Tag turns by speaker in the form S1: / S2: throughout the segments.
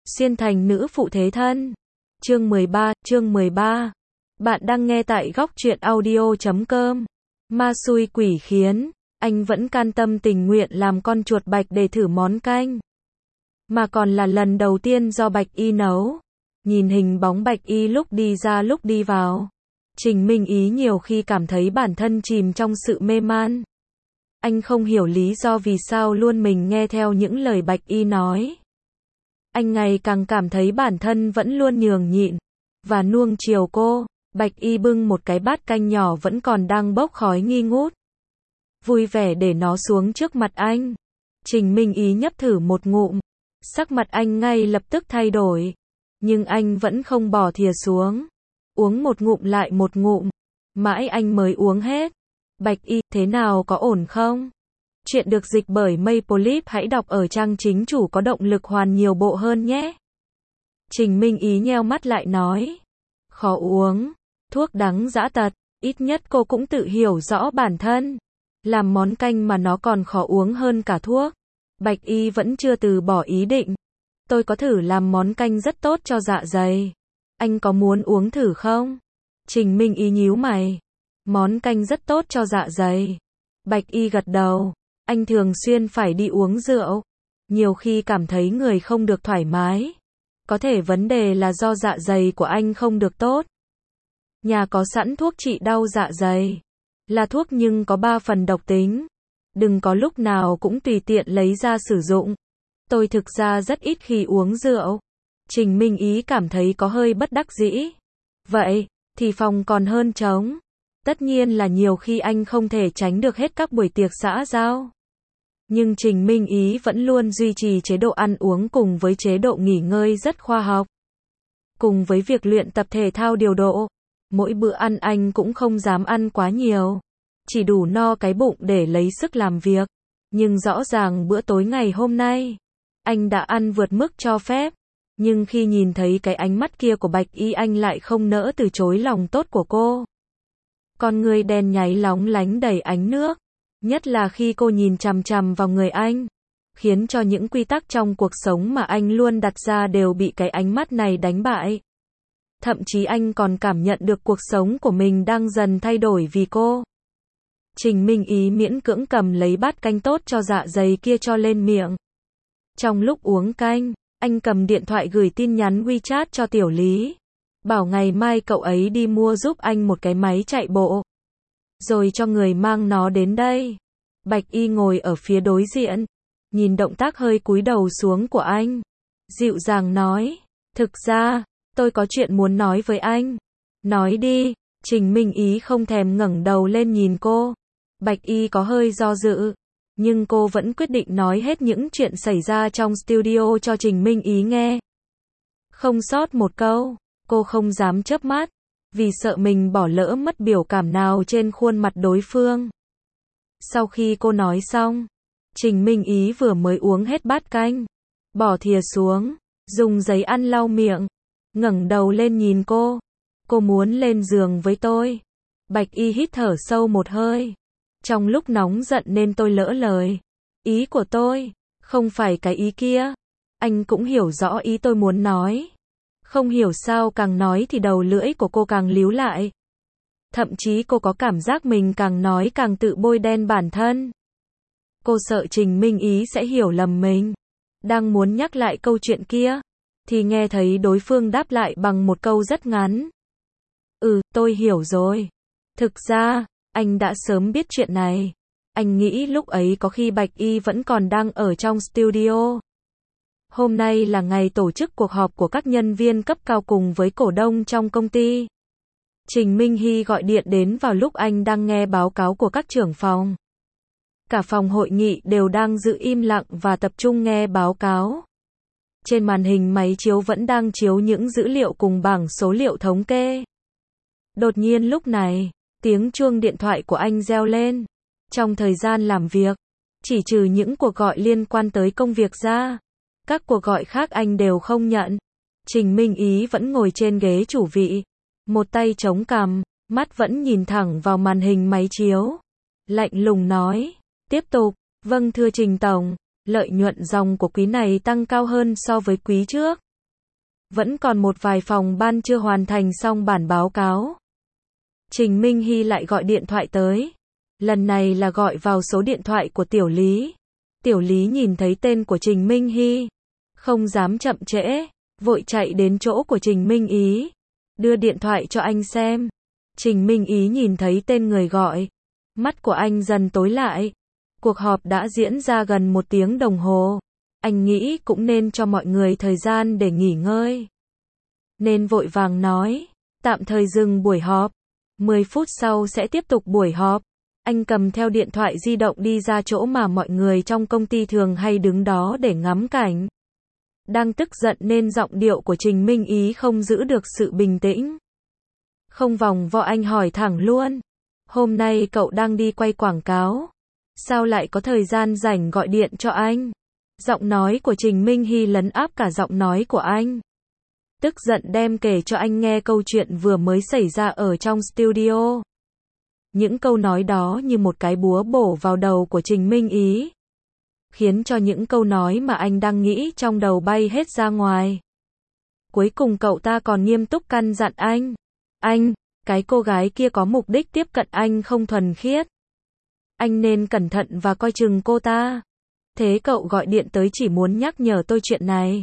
S1: Xuyên thành nữ phụ thế thân. Chương 13. Bạn đang nghe tại góc truyện audio.com. Ma xui quỷ khiến, anh vẫn can tâm tình nguyện làm con chuột Bạch để thử món canh. Mà còn là lần đầu tiên do Bạch Y nấu. Nhìn hình bóng Bạch Y lúc đi ra lúc đi vào, Trình Minh Ý nhiều khi cảm thấy bản thân chìm trong sự mê man. Anh không hiểu lý do vì sao luôn mình nghe theo những lời Bạch Y nói. Anh ngày càng cảm thấy bản thân vẫn luôn nhường nhịn và nuông chiều cô. Bạch Y bưng một cái bát canh nhỏ vẫn còn đang bốc khói nghi ngút, vui vẻ để nó xuống trước mặt anh. Trình Minh Ý nhấp thử một ngụm, sắc mặt anh ngay lập tức thay đổi, nhưng anh vẫn không bỏ thìa xuống, uống một ngụm lại một ngụm, mãi anh mới uống hết. Bạch Y, thế nào, có ổn không? Chuyện được dịch bởi Maple, hãy đọc ở trang chính chủ có động lực hoàn nhiều bộ hơn nhé. Trình Minh Ý nheo mắt lại nói, khó uống, thuốc đắng dã tật, ít nhất cô cũng tự hiểu rõ bản thân. Làm món canh mà nó còn khó uống hơn cả thuốc. Bạch Y vẫn chưa từ bỏ ý định. Tôi có thử làm món canh rất tốt cho dạ dày. Anh có muốn uống thử không? Trình Minh Ý nhíu mày. Món canh rất tốt cho dạ dày. Bạch Y gật đầu. Anh thường xuyên phải đi uống rượu. Nhiều khi cảm thấy người không được thoải mái. Có thể vấn đề là do dạ dày của anh không được tốt. Nhà có sẵn thuốc trị đau dạ dày. Là thuốc nhưng có 3 phần độc tính. Đừng có lúc nào cũng tùy tiện lấy ra sử dụng. Tôi thực ra rất ít khi uống rượu. Trình Minh Ý cảm thấy có hơi bất đắc dĩ. Vậy thì phòng còn hơn trống. Tất nhiên là nhiều khi anh không thể tránh được hết các buổi tiệc xã giao. Nhưng Trình Minh Ý vẫn luôn duy trì chế độ ăn uống cùng với chế độ nghỉ ngơi rất khoa học. Cùng với việc luyện tập thể thao điều độ, mỗi bữa ăn anh cũng không dám ăn quá nhiều. Chỉ đủ no cái bụng để lấy sức làm việc. Nhưng rõ ràng bữa tối ngày hôm nay, anh đã ăn vượt mức cho phép. Nhưng khi nhìn thấy cái ánh mắt kia của Bạch Y, anh lại không nỡ từ chối lòng tốt của cô. Con người đen nháy lóng lánh đầy ánh nước. Nhất là khi cô nhìn chằm chằm vào người anh, khiến cho những quy tắc trong cuộc sống mà anh luôn đặt ra đều bị cái ánh mắt này đánh bại. Thậm chí anh còn cảm nhận được cuộc sống của mình đang dần thay đổi vì cô. Trình Minh Ý miễn cưỡng cầm lấy bát canh tốt cho dạ dày kia cho lên miệng. Trong lúc uống canh, anh cầm điện thoại gửi tin nhắn WeChat cho Tiểu Lý. Bảo ngày mai cậu ấy đi mua giúp anh một cái máy chạy bộ. Rồi cho người mang nó đến đây. Bạch Y ngồi ở phía đối diện. Nhìn động tác hơi cúi đầu xuống của anh. Dịu dàng nói. Thực ra, tôi có chuyện muốn nói với anh. Nói đi. Trình Minh Ý không thèm ngẩng đầu lên nhìn cô. Bạch Y có hơi do dự. Nhưng cô vẫn quyết định nói hết những chuyện xảy ra trong studio cho Trình Minh Ý nghe. Không sót một câu. Cô không dám chớp mắt. Vì sợ mình bỏ lỡ mất biểu cảm nào trên khuôn mặt đối phương. Sau khi cô nói xong, Trình Minh Ý vừa mới uống hết bát canh, bỏ thìa xuống, dùng giấy ăn lau miệng, ngẩng đầu lên nhìn cô. Cô muốn lên giường với tôi. Bạch Y hít thở sâu một hơi. Trong lúc nóng giận nên tôi lỡ lời. Ý của tôi không phải cái ý kia. Anh cũng hiểu rõ ý tôi muốn nói. Không hiểu sao càng nói thì đầu lưỡi của cô càng líu lại. Thậm chí cô có cảm giác mình càng nói càng tự bôi đen bản thân. Cô sợ Trình Minh Ý sẽ hiểu lầm mình. Đang muốn nhắc lại câu chuyện kia, thì nghe thấy đối phương đáp lại bằng một câu rất ngắn. Tôi hiểu rồi. Thực ra, anh đã sớm biết chuyện này. Anh nghĩ lúc ấy có khi Bạch Y vẫn còn đang ở trong studio. Hôm nay là ngày tổ chức cuộc họp của các nhân viên cấp cao cùng với cổ đông trong công ty. Trình Minh Hy gọi điện đến vào lúc anh đang nghe báo cáo của các trưởng phòng. Cả phòng hội nghị đều đang giữ im lặng và tập trung nghe báo cáo. Trên màn hình máy chiếu vẫn đang chiếu những dữ liệu cùng bảng số liệu thống kê. Đột nhiên lúc này, tiếng chuông điện thoại của anh reo lên. Trong thời gian làm việc, chỉ trừ những cuộc gọi liên quan tới công việc ra, các cuộc gọi khác anh đều không nhận. Trình Minh Ý vẫn ngồi trên ghế chủ vị, một tay chống cằm, mắt vẫn nhìn thẳng vào màn hình máy chiếu. Lạnh lùng nói, tiếp tục, vâng thưa Trình Tổng, lợi nhuận dòng của quý này tăng cao hơn so với quý trước. Vẫn còn một vài phòng ban chưa hoàn thành xong bản báo cáo. Trình Minh Hy lại gọi điện thoại tới. Lần này là gọi vào số điện thoại của Tiểu Lý. Tiểu Lý nhìn thấy tên của Trình Minh Hy, không dám chậm trễ, vội chạy đến chỗ của Trình Minh Ý, đưa điện thoại cho anh xem. Trình Minh Ý nhìn thấy tên người gọi, mắt của anh dần tối lại. Cuộc họp đã diễn ra gần 1 tiếng đồng hồ. Anh nghĩ cũng nên cho mọi người thời gian để nghỉ ngơi, nên vội vàng nói, tạm thời dừng buổi họp, 10 phút sau sẽ tiếp tục buổi họp. Anh cầm theo điện thoại di động đi ra chỗ mà mọi người trong công ty thường hay đứng đó để ngắm cảnh. Đang tức giận nên giọng điệu của Trình Minh Ý không giữ được sự bình tĩnh. Không vòng vo anh hỏi thẳng luôn. Hôm nay cậu đang đi quay quảng cáo. Sao lại có thời gian rảnh gọi điện cho anh? Giọng nói của Trình Minh Hy lấn áp cả giọng nói của anh. Tức giận đem kể cho anh nghe câu chuyện vừa mới xảy ra ở trong studio. Những câu nói đó như một cái búa bổ vào đầu của Trình Minh Ý, khiến cho những câu nói mà anh đang nghĩ trong đầu bay hết ra ngoài. Cuối cùng cậu ta còn nghiêm túc căn dặn anh, cái cô gái kia có mục đích tiếp cận anh không thuần khiết. Anh nên cẩn thận và coi chừng cô ta. Thế cậu gọi điện tới chỉ muốn nhắc nhở tôi chuyện này.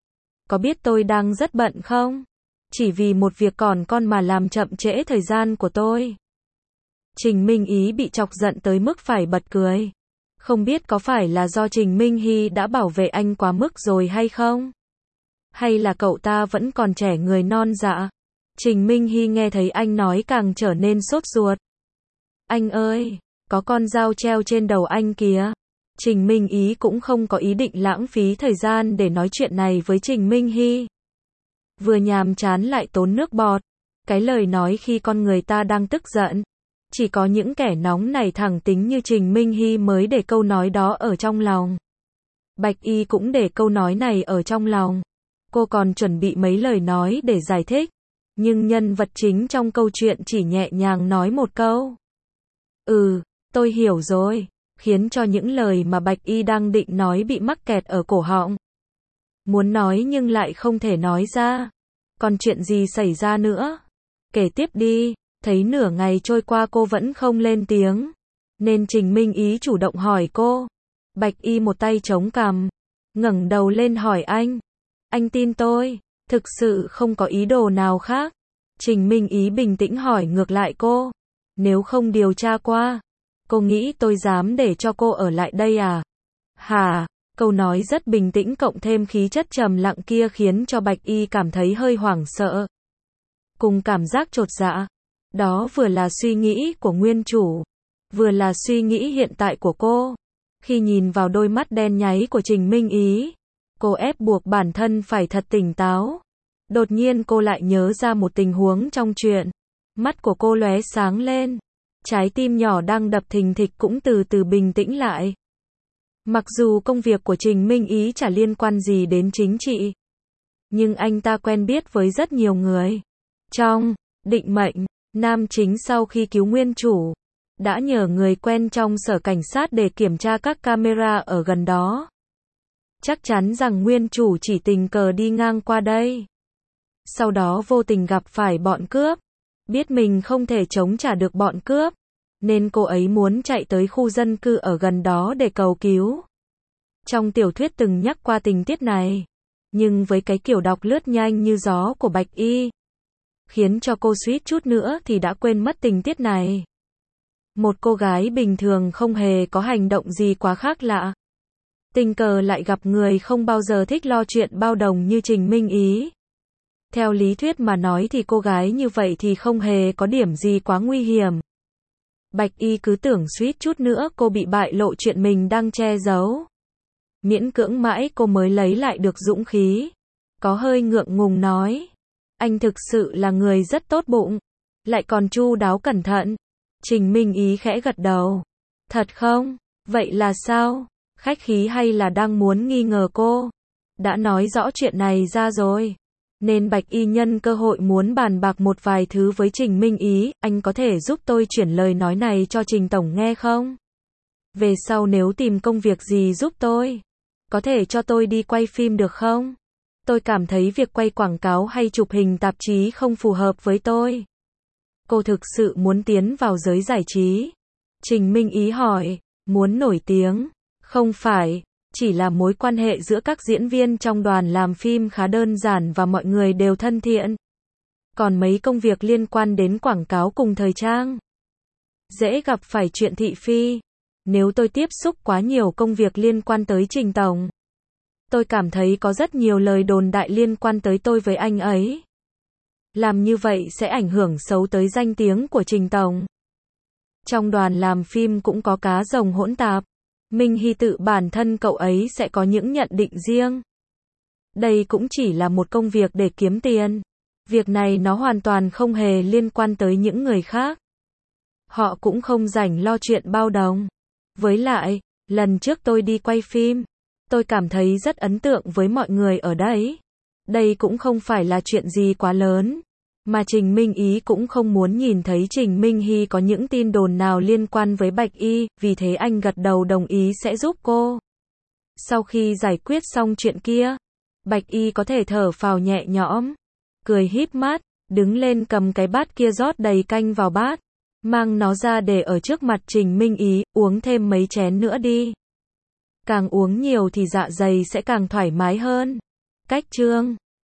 S1: Có biết tôi đang rất bận không? Chỉ vì một việc còn con mà làm chậm trễ thời gian của tôi. Trình Minh Ý bị chọc giận tới mức phải bật cười. Không biết có phải là do Trình Minh Hy đã bảo vệ anh quá mức rồi hay không? Hay là cậu ta vẫn còn trẻ người non dạ? Trình Minh Hy nghe thấy anh nói càng trở nên sốt ruột. Anh ơi, có con dao treo trên đầu anh kìa. Trình Minh Ý cũng không có ý định lãng phí thời gian để nói chuyện này với Trình Minh Hy. Vừa nhàm chán lại tốn nước bọt. Cái lời nói khi con người ta đang tức giận. Chỉ có những kẻ nóng nảy thẳng tính như Trình Minh Hy mới để câu nói đó ở trong lòng. Bạch Y cũng để câu nói này ở trong lòng. Cô còn chuẩn bị mấy lời nói để giải thích. Nhưng nhân vật chính trong câu chuyện chỉ nhẹ nhàng nói một câu. Tôi hiểu rồi. Khiến cho những lời mà Bạch Y đang định nói bị mắc kẹt ở cổ họng. Muốn nói nhưng lại không thể nói ra. Còn chuyện gì xảy ra nữa? Kể tiếp đi. Thấy nửa ngày trôi qua cô vẫn không lên tiếng, nên Trình Minh Ý chủ động hỏi cô. Bạch Y một tay chống cằm, ngẩng đầu lên hỏi anh tin tôi, thực sự không có ý đồ nào khác. Trình Minh Ý bình tĩnh hỏi ngược lại cô, nếu không điều tra qua, cô nghĩ tôi dám để cho cô ở lại đây à? Hả? Câu nói rất bình tĩnh cộng thêm khí chất trầm lặng kia khiến cho Bạch Y cảm thấy hơi hoảng sợ, cùng cảm giác chột dạ. Đó vừa là suy nghĩ của nguyên chủ, vừa là suy nghĩ hiện tại của cô. Khi nhìn vào đôi mắt đen nháy của Trình Minh Ý, cô ép buộc bản thân phải thật tỉnh táo. Đột nhiên cô lại nhớ ra một tình huống trong chuyện. Mắt của cô lóe sáng lên. Trái tim nhỏ đang đập thình thịch cũng từ từ bình tĩnh lại. Mặc dù công việc của Trình Minh Ý chả liên quan gì đến chính trị, nhưng anh ta quen biết với rất nhiều người. Trong Định Mệnh, nam chính sau khi cứu nguyên chủ, đã nhờ người quen trong sở cảnh sát để kiểm tra các camera ở gần đó. Chắc chắn rằng nguyên chủ chỉ tình cờ đi ngang qua đây. Sau đó vô tình gặp phải bọn cướp. Biết mình không thể chống trả được bọn cướp, nên cô ấy muốn chạy tới khu dân cư ở gần đó để cầu cứu. Trong tiểu thuyết từng nhắc qua tình tiết này, nhưng với cái kiểu đọc lướt nhanh như gió của Bạch Y, khiến cho cô suýt chút nữa thì đã quên mất tình tiết này. Một cô gái bình thường không hề có hành động gì quá khác lạ. Tình cờ lại gặp người không bao giờ thích lo chuyện bao đồng như Trình Minh Ý. Theo lý thuyết mà nói thì cô gái như vậy thì không hề có điểm gì quá nguy hiểm. Bạch Y cứ tưởng suýt chút nữa cô bị bại lộ chuyện mình đang che giấu. Miễn cưỡng mãi cô mới lấy lại được dũng khí. Có hơi ngượng ngùng nói. Anh thực sự là người rất tốt bụng. Lại còn chu đáo cẩn thận. Trình Minh Ý khẽ gật đầu. Thật không? Vậy là sao? Khách khí hay là đang muốn nghi ngờ cô? Đã nói rõ chuyện này ra rồi. Nên Bạch Y nhân cơ hội muốn bàn bạc một vài thứ với Trình Minh Ý. Anh có thể giúp tôi chuyển lời nói này cho Trình Tổng nghe không? Về sau nếu tìm công việc gì giúp tôi, có thể cho tôi đi quay phim được không? Tôi cảm thấy việc quay quảng cáo hay chụp hình tạp chí không phù hợp với tôi. Cô thực sự muốn tiến vào giới giải trí? Trình Minh Ý hỏi. Muốn nổi tiếng? Không phải, chỉ là mối quan hệ giữa các diễn viên trong đoàn làm phim khá đơn giản và mọi người đều thân thiện. Còn mấy công việc liên quan đến quảng cáo cùng thời trang, dễ gặp phải chuyện thị phi. Nếu tôi tiếp xúc quá nhiều công việc liên quan tới Trình tổng, tôi cảm thấy có rất nhiều lời đồn đại liên quan tới tôi với anh ấy. Làm như vậy sẽ ảnh hưởng xấu tới danh tiếng của Trình tổng. Trong đoàn làm phim cũng có cá rồng hỗn tạp. Minh Hy tự bản thân cậu ấy sẽ có những nhận định riêng. Đây cũng chỉ là một công việc để kiếm tiền. Việc này nó hoàn toàn không hề liên quan tới những người khác. Họ cũng không rảnh lo chuyện bao đồng. Với lại, lần trước tôi đi quay phim, tôi cảm thấy rất ấn tượng với mọi người ở đấy. Đây cũng không phải là chuyện gì quá lớn. Mà Trình Minh Ý cũng không muốn nhìn thấy Trình Minh Hy có những tin đồn nào liên quan với Bạch Y, vì thế anh gật đầu đồng ý sẽ giúp cô. Sau khi giải quyết xong chuyện kia, Bạch Y có thể thở phào nhẹ nhõm, cười híp mắt, đứng lên cầm cái bát kia rót đầy canh vào bát, mang nó ra để ở trước mặt Trình Minh Ý, uống thêm mấy chén nữa đi. Càng uống nhiều thì dạ dày sẽ càng thoải mái hơn. Cách chương